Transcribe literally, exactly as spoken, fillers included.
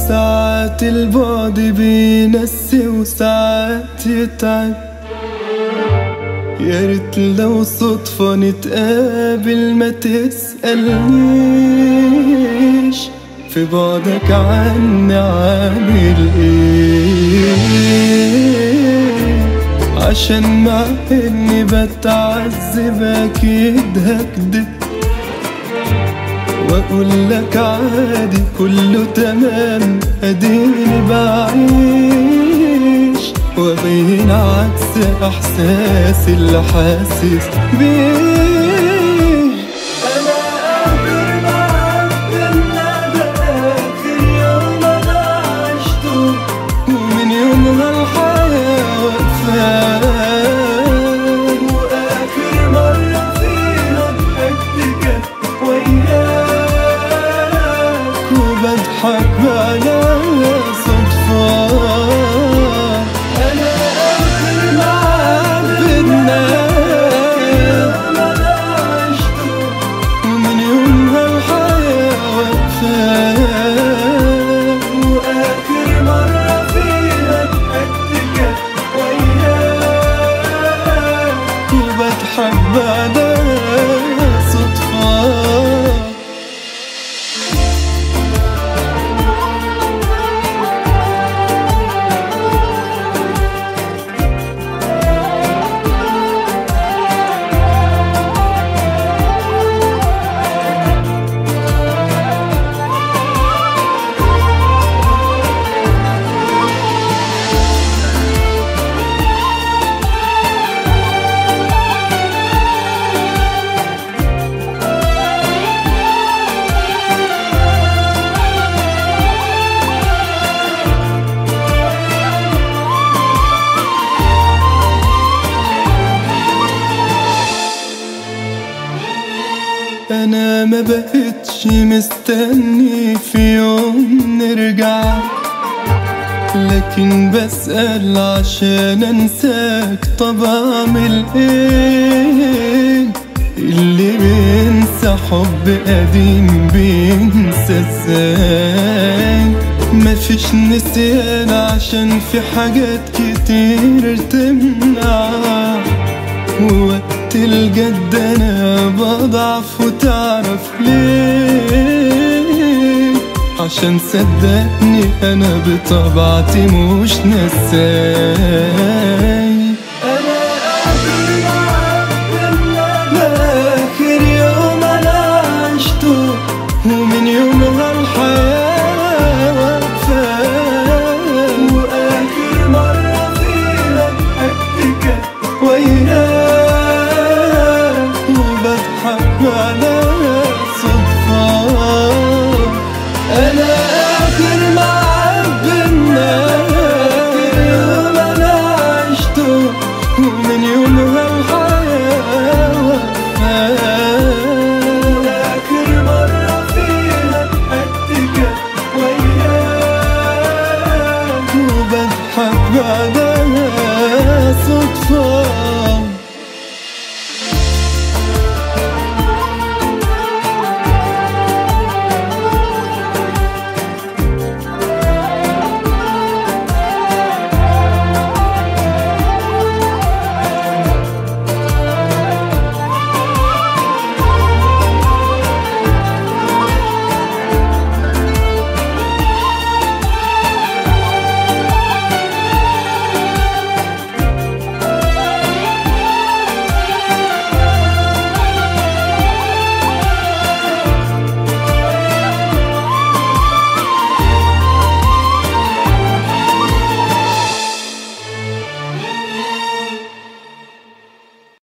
ساعات البعد بينسي وساعات يتعب. يا ريت لو صدفة نتقابل ما تسألنيش في بعدك عني عامل ايه، عشان مع اني بتعذب اكيد هكدب واقول لك عادي كله تمام اديني بعيش، وابين عكس احساسي اللي حاسس بيه. انا قادر معاك الندى اخر يوم انا عشته، ومن يومها الحياة واقفة، واخر مرة فيها ضحكت كانت وياك، وبضحك على صدفة. أنا آخر معاك بالنار أنا عشته، ومن يومها الحياة واقفة، وآخر مرة فيها ضحكت كانت وياك، وبضحك بعدها صدفة. أنا ما بقتش مستني في يوم نرجع، لكن بسأل عشان أنساك. طب أعمل إيه؟ اللي بينسى حب قديم بينسى إزاي؟ مفيش نسيان عشان في حاجات كتير تمنع، ووقت الجد انا بضعف وتعرف ليه؟ عشان صدقني انا بطبيعتي مش نساك.